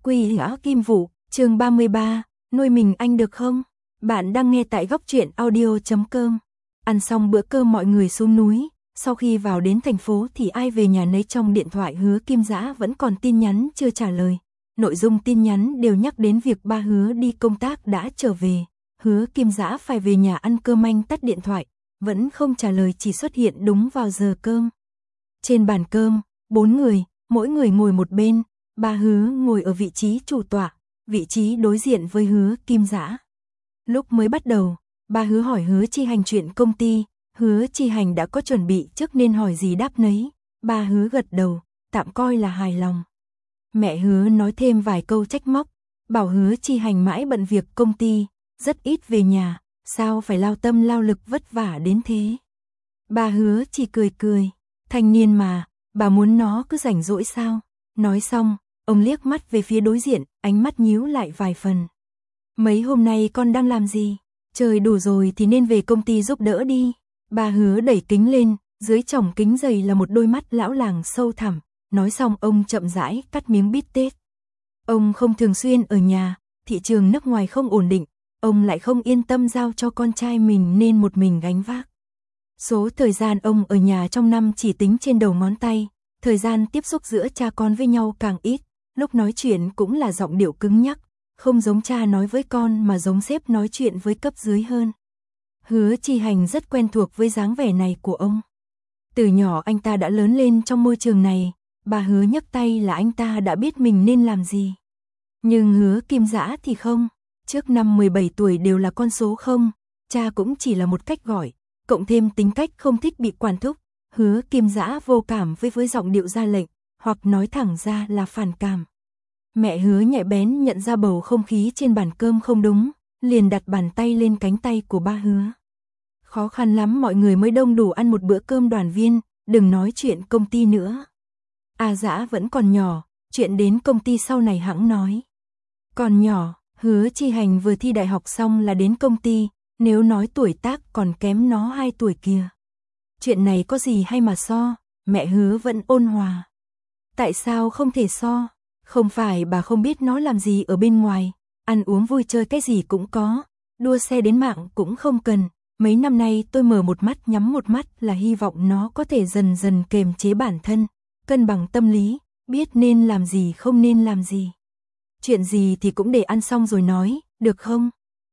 Quỷ Gã Kim Vũ, chương 33, nuôi mình anh được không? Bạn đang nghe tại góc truyện audio.com. Ăn xong bữa cơm mọi người xuống núi, sau khi vào đến thành phố thì ai về nhà nấy. Trong điện thoại Hứa Kim Dã vẫn còn tin nhắn chưa trả lời. Nội dung tin nhắn đều nhắc đến việc ba Hứa đi công tác đã trở về. Hứa Kim Dã phải về nhà ăn cơm, anh tắt điện thoại, vẫn không trả lời, chỉ xuất hiện đúng vào giờ cơm. Trên bàn cơm, 4 người, mỗi người ngồi một bên. Ba Hứa ngồi ở vị trí chủ tọa, vị trí đối diện với Hứa Kim Dã. Lúc mới bắt đầu, ba Hứa hỏi Hứa Chi Hành chuyện công ty, Hứa Chi Hành đã có chuẩn bị trước nên hỏi gì đáp nấy. Ba Hứa gật đầu, tạm coi là hài lòng. Mẹ Hứa nói thêm vài câu trách móc, bảo Hứa Chi Hành mãi bận việc công ty, rất ít về nhà, sao phải lao tâm lao lực vất vả đến thế. Ba Hứa chỉ cười cười, thanh niên mà, bà muốn nó cứ rảnh rỗi sao? Nói xong, ông liếc mắt về phía đối diện, ánh mắt nhíu lại vài phần. Mấy hôm nay con đang làm gì? Trời đủ rồi thì nên về công ty giúp đỡ đi. Ba Hứa đẩy kính lên, dưới tròng kính dày là một đôi mắt lão làng sâu thẳm. Nói xong ông chậm rãi cắt miếng bít tết. Ông không thường xuyên ở nhà, thị trường nước ngoài không ổn định, ông lại không yên tâm giao cho con trai mình nên một mình gánh vác. Số thời gian ông ở nhà trong năm chỉ tính trên đầu ngón tay, thời gian tiếp xúc giữa cha con với nhau càng ít, lúc nói chuyện cũng là giọng điệu cứng nhắc, không giống cha nói với con mà giống sếp nói chuyện với cấp dưới hơn. Hứa Chi Hành rất quen thuộc với dáng vẻ này của ông. Từ nhỏ anh ta đã lớn lên trong môi trường này, bà Hứa nhấc tay là anh ta đã biết mình nên làm gì. Nhưng Hứa Kim Dã thì không, trước năm 17 tuổi đều là con số không, cha cũng chỉ là một cách gọi, cộng thêm tính cách không thích bị quản thúc. Hứa Kim Dã vô cảm với giọng điệu ra lệnh, hoặc nói thẳng ra là phản cảm. Mẹ Hứa nhạy bén nhận ra bầu không khí trên bàn cơm không đúng, liền đặt bàn tay lên cánh tay của ba Hứa. Khó khăn lắm mọi người mới đông đủ ăn một bữa cơm đoàn viên, đừng nói chuyện công ty nữa. Dã vẫn còn nhỏ, chuyện đến công ty sau này hẵng nói. Còn nhỏ, Hứa Chi Hành vừa thi đại học xong là đến công ty, nếu nói tuổi tác còn kém nó 2 tuổi kìa. Chuyện này có gì hay mà so, mẹ Hứa vẫn ôn hòa. Tại sao không thể so? Không phải bà không biết nó làm gì ở bên ngoài, ăn uống vui chơi cái gì cũng có, đua xe đến mạng cũng không cần. Mấy năm nay tôi mở một mắt nhắm một mắt là hy vọng nó có thể dần dần kiềm chế bản thân, cân bằng tâm lý, biết nên làm gì không nên làm gì. Chuyện gì thì cũng để ăn xong rồi nói, được không?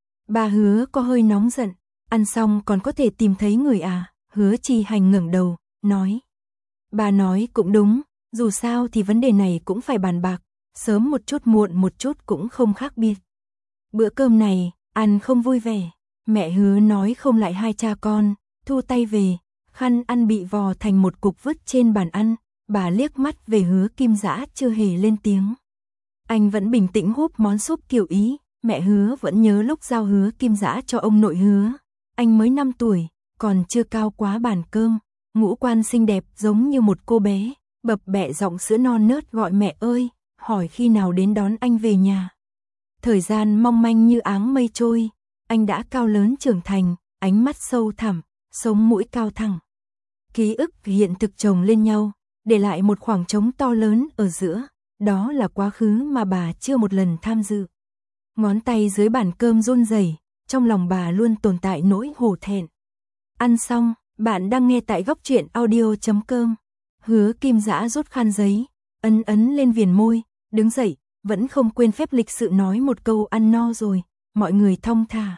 Bà Hứa có hơi nóng giận, ăn xong còn có thể tìm thấy người à? Hứa Chi Hành ngẩng đầu, nói. Bà nói cũng đúng, dù sao thì vấn đề này cũng phải bàn bạc, sớm một chút muộn một chút cũng không khác biệt. Bữa cơm này, ăn không vui vẻ, mẹ Hứa nói không lại hai cha con, thu tay về, khăn ăn bị vò thành một cục vứt trên bàn ăn, bà liếc mắt về Hứa Kim Dã chưa hề lên tiếng. Anh vẫn bình tĩnh húp món súp kiểu Ý, mẹ Hứa vẫn nhớ lúc giao Hứa Kim Dã cho ông nội Hứa, anh mới 5 tuổi. Còn chưa cao quá bàn cơm, ngũ quan xinh đẹp giống như một cô bé, bập bẹ giọng sữa non nớt gọi mẹ ơi, hỏi khi nào đến đón anh về nhà. Thời gian mong manh như áng mây trôi, anh đã cao lớn trưởng thành, ánh mắt sâu thẳm, sống mũi cao thẳng. Ký ức hiện thực chồng lên nhau, để lại một khoảng trống to lớn ở giữa, đó là quá khứ mà bà chưa một lần tham dự. Ngón tay dưới bàn cơm run rẩy, trong lòng bà luôn tồn tại nỗi hổ thẹn. Ăn xong, bạn đang nghe tại góc truyện audio.com. Hứa Kim Dã rút khăn giấy, ấn lên viền môi, đứng dậy, vẫn không quên phép lịch sự nói một câu ăn no rồi, mọi người thong thả.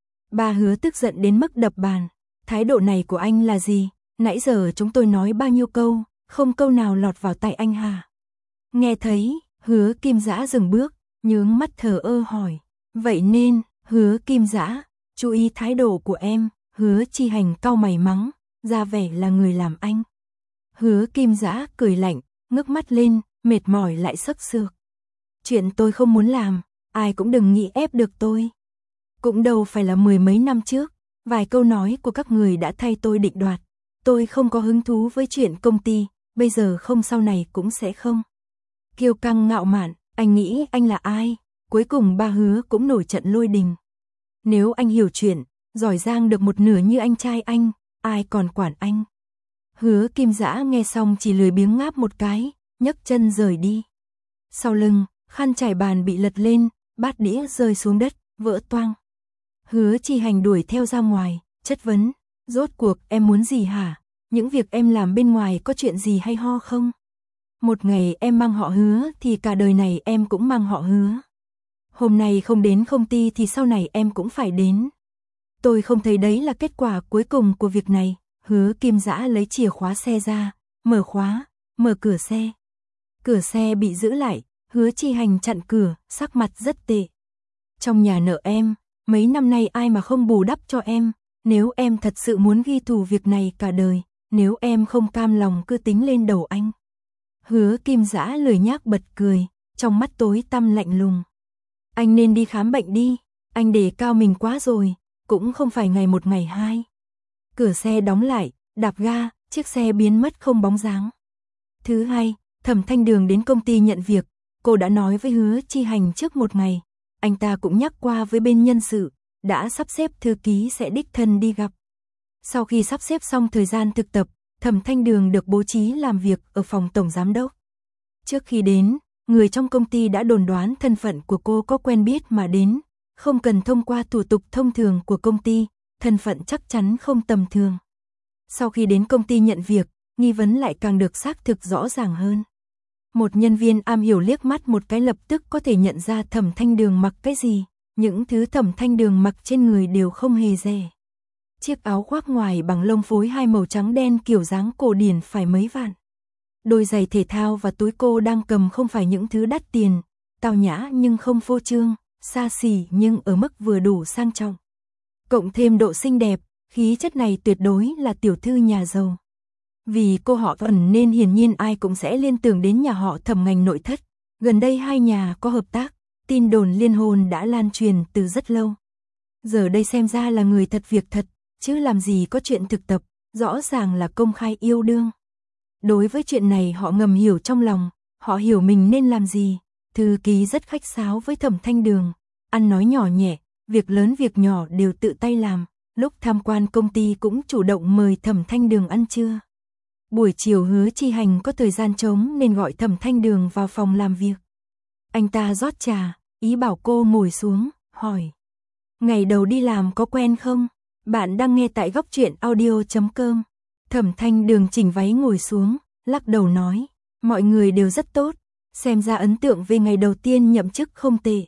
Bà Hứa tức giận đến mức đập bàn, thái độ này của anh là gì? Nãy giờ chúng tôi nói bao nhiêu câu, không câu nào lọt vào tai anh hả? Nghe thấy, Hứa Kim Dã dừng bước, nhướng mắt thờ ơ hỏi. Vậy nên, Hứa Kim Dã, chú ý thái độ của em. Hứa Chi Hành cau mày mắng, ra vẻ là người làm anh. Hứa Kim Dã cười lạnh, ngước mắt lên, mệt mỏi lại sức sược. Chuyện tôi không muốn làm, ai cũng đừng nghĩ ép được tôi. Cũng đâu phải là 10 mấy năm trước, vài câu nói của các người đã thay tôi định đoạt. Tôi không có hứng thú với chuyện công ty, bây giờ không sau này cũng sẽ không. Kiêu căng ngạo mạn, anh nghĩ anh là ai? Cuối cùng ba Hứa cũng nổi trận lôi đình. Nếu anh hiểu chuyện, giỏi giang được một nửa như anh trai anh, ai còn quản anh. Hứa Kim Dã nghe xong chỉ lười biếng ngáp một cái, nhấc chân rời đi. Sau lưng, khăn trải bàn bị lật lên, bát đĩa rơi xuống đất, vỡ toang. Hứa Chi Hành đuổi theo ra ngoài, chất vấn, rốt cuộc em muốn gì hả? Những việc em làm bên ngoài có chuyện gì hay ho không? Một ngày em mang họ Hứa thì cả đời này em cũng mang họ Hứa. Hôm nay không đến công ty thì sau này em cũng phải đến. Tôi không thấy đấy là kết quả cuối cùng của việc này. Hứa Kim Dã lấy chìa khóa xe ra, mở khóa, mở cửa xe. Cửa xe bị giữ lại, Hứa Chi Hành chặn cửa, sắc mặt rất tệ. Trong nhà nợ em, mấy năm nay ai mà không bù đắp cho em, nếu em thật sự muốn ghi thù việc này cả đời, nếu em không cam lòng cứ tính lên đầu anh. Hứa Kim Dã lười nhác bật cười, trong mắt tối tăm lạnh lùng. Anh nên đi khám bệnh đi, anh đề cao mình quá rồi, cũng không phải ngày một ngày hai. Cửa xe đóng lại, đạp ga, chiếc xe biến mất không bóng dáng. Thứ hai, Thẩm Thanh Đường đến công ty nhận việc, cô đã nói với Hứa Chi Hành trước một ngày. Anh ta cũng nhắc qua với bên nhân sự, đã sắp xếp thư ký sẽ đích thân đi gặp. Sau khi sắp xếp xong thời gian thực tập, Thẩm Thanh Đường được bố trí làm việc ở phòng tổng giám đốc. Trước khi đến, người trong công ty đã đồn đoán thân phận của cô có quen biết mà đến, không cần thông qua thủ tục thông thường của công ty, thân phận chắc chắn không tầm thường. Sau khi đến công ty nhận việc, nghi vấn lại càng được xác thực rõ ràng hơn. Một nhân viên am hiểu liếc mắt một cái lập tức có thể nhận ra Thẩm Thanh Đường mặc cái gì, những thứ Thẩm Thanh Đường mặc trên người đều không hề rẻ. Chiếc áo khoác ngoài bằng lông phối hai màu trắng đen kiểu dáng cổ điển phải mấy vạn. Đôi giày thể thao và túi cô đang cầm không phải những thứ đắt tiền, tao nhã nhưng không phô trương, xa xỉ nhưng ở mức vừa đủ sang trọng. Cộng thêm độ xinh đẹp, khí chất này tuyệt đối là tiểu thư nhà giàu. Vì cô họ Ẩn nên hiển nhiên ai cũng sẽ liên tưởng đến nhà họ Thẩm ngành nội thất. Gần đây hai nhà có hợp tác, tin đồn liên hôn đã lan truyền từ rất lâu. Giờ đây xem ra là người thật việc thật, chứ làm gì có chuyện thực tập, rõ ràng là công khai yêu đương. Đối với chuyện này họ ngầm hiểu trong lòng, họ hiểu mình nên làm gì. Thư ký rất khách sáo với Thẩm Thanh Đường, ăn nói nhỏ nhẹ, việc lớn việc nhỏ đều tự tay làm. Lúc tham quan công ty cũng chủ động mời Thẩm Thanh Đường ăn trưa. Buổi chiều Hứa Chi Hành có thời gian trống nên gọi Thẩm Thanh Đường vào phòng làm việc. Anh ta rót trà, ý bảo cô ngồi xuống, hỏi. Ngày đầu đi làm có quen không? Bạn đang nghe tại Góc Truyện Audio.com. Thẩm Thanh Đường chỉnh váy ngồi xuống, lắc đầu nói. Mọi người đều rất tốt, xem ra ấn tượng về ngày đầu tiên nhậm chức không tệ.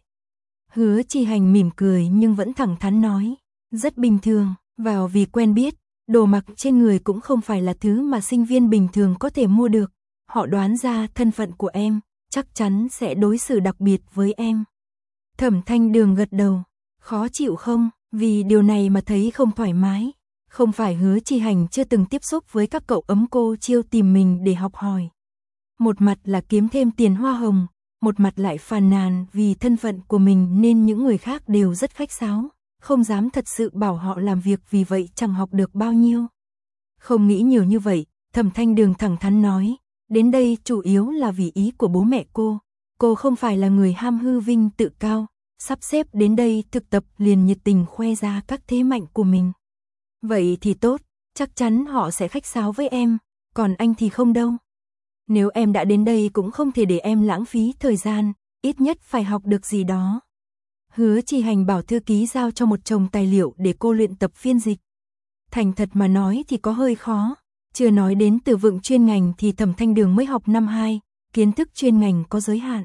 Hứa Chi Hành mỉm cười nhưng vẫn thẳng thắn nói. Rất bình thường, vào vì quen biết. Đồ mặc trên người cũng không phải là thứ mà sinh viên bình thường có thể mua được. Họ đoán ra thân phận của em, chắc chắn sẽ đối xử đặc biệt với em. Thẩm Thanh Đường gật đầu. Khó chịu không? Vì điều này mà thấy không thoải mái. Không phải Hứa Chi Hành chưa từng tiếp xúc với các cậu ấm cô chiêu tìm mình để học hỏi. Một mặt là kiếm thêm tiền hoa hồng, một mặt lại phàn nàn vì thân phận của mình nên những người khác đều rất khách sáo. Không dám thật sự bảo họ làm việc vì vậy chẳng học được bao nhiêu. Không nghĩ nhiều như vậy, Thẩm Thanh Đường thẳng thắn nói, đến đây chủ yếu là vì ý của bố mẹ cô không phải là người ham hư vinh tự cao, sắp xếp đến đây thực tập liền nhiệt tình khoe ra các thế mạnh của mình. Vậy thì tốt, chắc chắn họ sẽ khách sáo với em, còn anh thì không đâu. Nếu em đã đến đây cũng không thể để em lãng phí thời gian, ít nhất phải học được gì đó. Hứa Chi Hành bảo thư ký giao cho một chồng tài liệu để cô luyện tập phiên dịch. Thành thật mà nói thì có hơi khó, chưa nói đến từ vựng chuyên ngành thì Thẩm Thanh Đường mới học năm 2, kiến thức chuyên ngành có giới hạn.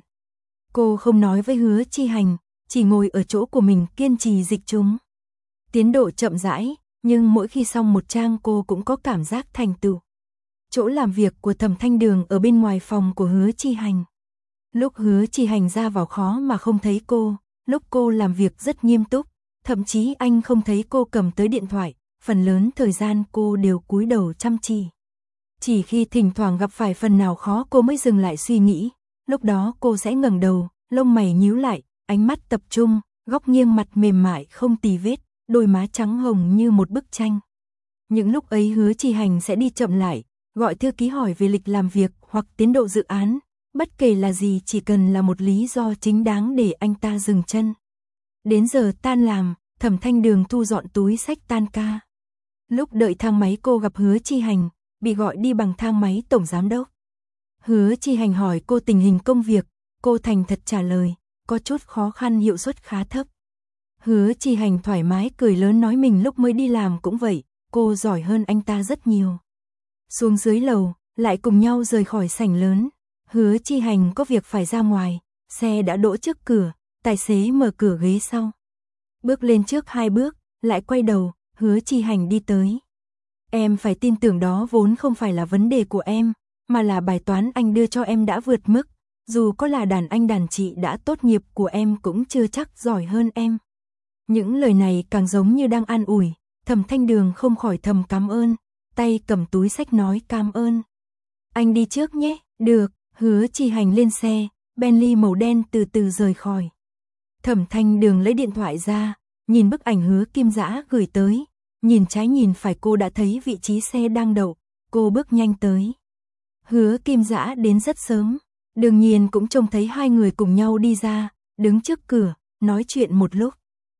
Cô không nói với Hứa Chi Hành, chỉ ngồi ở chỗ của mình kiên trì dịch chúng. Tiến độ chậm rãi, nhưng mỗi khi xong một trang cô cũng có cảm giác thành tựu. Chỗ làm việc của Thẩm Thanh Đường ở bên ngoài phòng của Hứa Chi Hành. Lúc Hứa Chi Hành ra vào khó mà không thấy cô. Lúc cô làm việc rất nghiêm túc, thậm chí anh không thấy cô cầm tới điện thoại, phần lớn thời gian cô đều cúi đầu chăm chỉ. Chỉ khi thỉnh thoảng gặp phải phần nào khó cô mới dừng lại suy nghĩ, lúc đó cô sẽ ngẩng đầu, lông mày nhíu lại, ánh mắt tập trung, góc nghiêng mặt mềm mại không tì vết, đôi má trắng hồng như một bức tranh. Những lúc ấy Hứa Chi Hành sẽ đi chậm lại, gọi thư ký hỏi về lịch làm việc hoặc tiến độ dự án. Bất kể là gì chỉ cần là một lý do chính đáng để anh ta dừng chân. Đến giờ tan làm, Thẩm Thanh Đường thu dọn túi xách tan ca. Lúc đợi thang máy cô gặp Hứa Chi Hành, bị gọi đi bằng thang máy tổng giám đốc. Hứa Chi Hành hỏi cô tình hình công việc, Cô thành thật trả lời, có chút khó khăn, hiệu suất khá thấp. Hứa Chi Hành thoải mái cười lớn nói mình lúc mới đi làm cũng vậy, cô giỏi hơn anh ta rất nhiều. Xuống dưới lầu, lại cùng nhau rời khỏi sảnh lớn. Hứa Chi Hành có việc phải ra ngoài, xe đã đỗ trước cửa, tài xế mở cửa ghế sau. Bước lên trước 2 bước, lại quay đầu, Hứa Chi Hành đi tới. Em phải tin tưởng đó vốn không phải là vấn đề của em, mà là bài toán anh đưa cho em đã vượt mức. Dù có là đàn anh đàn chị đã tốt nghiệp của em cũng chưa chắc giỏi hơn em. Những lời này càng giống như đang an ủi, Thẩm Thanh Đường không khỏi thầm cảm ơn, tay cầm túi xách nói cảm ơn. Anh đi trước nhé, được, Hứa Chi Hành lên xe, Bentley màu đen từ từ rời khỏi. Thẩm Thanh Đường lấy điện thoại ra, nhìn bức ảnh Hứa Kim Dã gửi tới, nhìn trái nhìn phải cô đã thấy vị trí xe đang đậu, cô bước nhanh tới. Hứa Kim Dã đến rất sớm, đương nhiên cũng trông thấy hai người cùng nhau đi ra, đứng trước cửa, nói chuyện một lúc.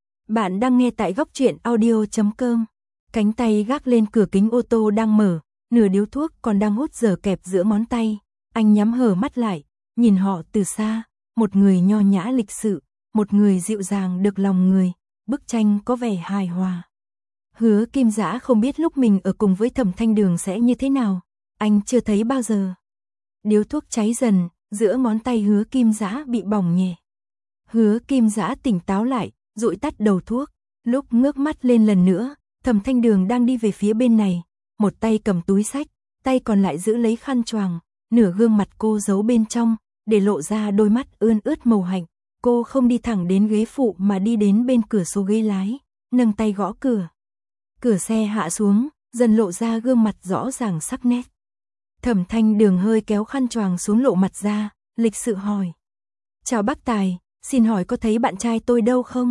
Bạn đang nghe tại góc truyện audio.com. Cánh tay gác lên cửa kính ô tô đang mở, nửa điếu thuốc còn đang hút dở kẹp giữa ngón tay. Anh nhắm hờ mắt lại, nhìn họ từ xa, một người nho nhã lịch sự, một người dịu dàng được lòng người, bức tranh có vẻ hài hòa. Hứa Kim Dã không biết lúc mình ở cùng với Thẩm Thanh Đường sẽ như thế nào, anh chưa thấy bao giờ. Điếu thuốc cháy dần, giữa ngón tay Hứa Kim Dã bị bỏng nhẹ. Hứa Kim Dã tỉnh táo lại, dụi tắt đầu thuốc, lúc ngước mắt lên lần nữa, Thẩm Thanh Đường đang đi về phía bên này, một tay cầm túi xách, tay còn lại giữ lấy khăn choàng, nửa gương mặt cô giấu bên trong, để lộ ra đôi mắt ươn ướt màu hạnh. Cô không đi thẳng đến ghế phụ mà đi đến bên cửa sổ ghế lái, nâng tay gõ cửa. Cửa xe hạ xuống, dần lộ ra gương mặt rõ ràng sắc nét. Thẩm Thanh Đường hơi kéo khăn choàng xuống lộ mặt ra, lịch sự hỏi. Chào bác Tài, xin hỏi có thấy bạn trai tôi đâu không?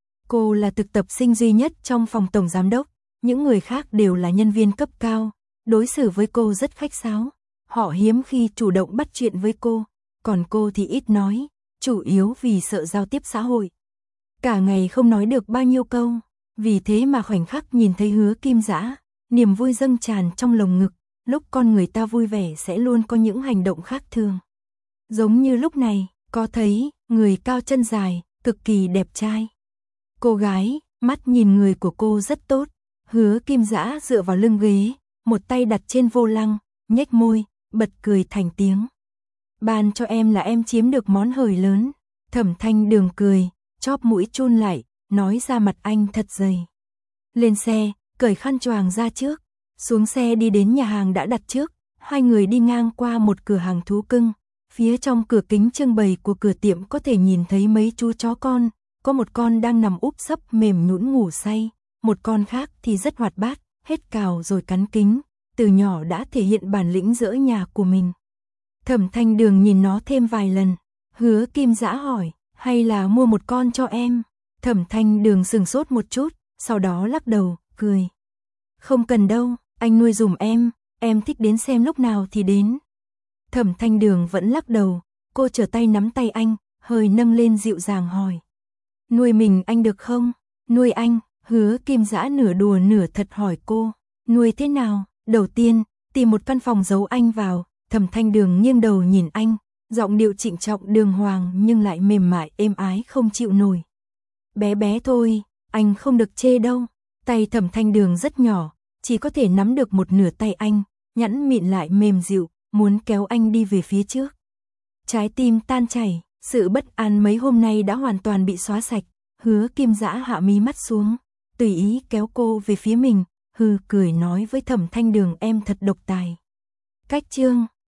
Cô là thực tập sinh duy nhất trong phòng tổng giám đốc, những người khác đều là nhân viên cấp cao, đối xử với cô rất khách sáo. Họ hiếm khi chủ động bắt chuyện với cô, còn cô thì ít nói, chủ yếu vì sợ giao tiếp xã hội. Cả ngày không nói được bao nhiêu câu, vì thế mà khoảnh khắc nhìn thấy Hứa Kim Dã, niềm vui dâng tràn trong lồng ngực, lúc con người ta vui vẻ sẽ luôn có những hành động khác thường. Giống như lúc này, có thấy, người cao chân dài, cực kỳ đẹp trai. Cô gái, mắt nhìn người của cô rất tốt, Hứa Kim Dã dựa vào lưng ghế, một tay đặt trên vô lăng, nhếch môi, bật cười thành tiếng. Ban cho em là em chiếm được món hời lớn. Thẩm Thanh Đường cười, chóp mũi chun lại, nói ra mặt anh thật dày. Lên xe, cởi khăn choàng ra trước, xuống xe đi đến nhà hàng đã đặt trước, hai người đi ngang qua một cửa hàng thú cưng. Phía trong cửa kính trưng bày của cửa tiệm có thể nhìn thấy mấy chú chó con, có một con đang nằm úp sấp mềm nhũn ngủ say, một con khác thì rất hoạt bát, hết cào rồi cắn kính, từ nhỏ đã thể hiện bản lĩnh dỡ nhà của mình. Thẩm Thanh Đường nhìn nó thêm vài lần, Hứa Kim Dã hỏi, hay là mua một con cho em? Thẩm Thanh Đường sừng sốt một chút, sau đó lắc đầu, cười. Không cần đâu, anh nuôi dùm em thích đến xem lúc nào thì đến. Thẩm Thanh Đường vẫn lắc đầu, cô trở tay nắm tay anh, hơi nâng lên dịu dàng hỏi. Nuôi mình anh được không? Nuôi anh, Hứa Kim Dã nửa đùa nửa thật hỏi cô. Nuôi thế nào? Đầu tiên, tìm một căn phòng giấu anh vào. Thẩm Thanh Đường nghiêng đầu nhìn anh, giọng điệu trịnh trọng đường hoàng nhưng lại mềm mại êm ái không chịu nổi. Bé bé thôi, anh không được chê đâu. Tay Thẩm Thanh Đường rất nhỏ, chỉ có thể nắm được một nửa tay anh, nhẵn mịn lại mềm dịu, muốn kéo anh đi về phía trước. Trái tim tan chảy, sự bất an mấy hôm nay đã hoàn toàn bị xóa sạch. Hứa Kim Dã hạ mí mắt xuống, tùy ý kéo cô về phía mình, cười nói với Thẩm Thanh Đường em thật độc tài. Cách chương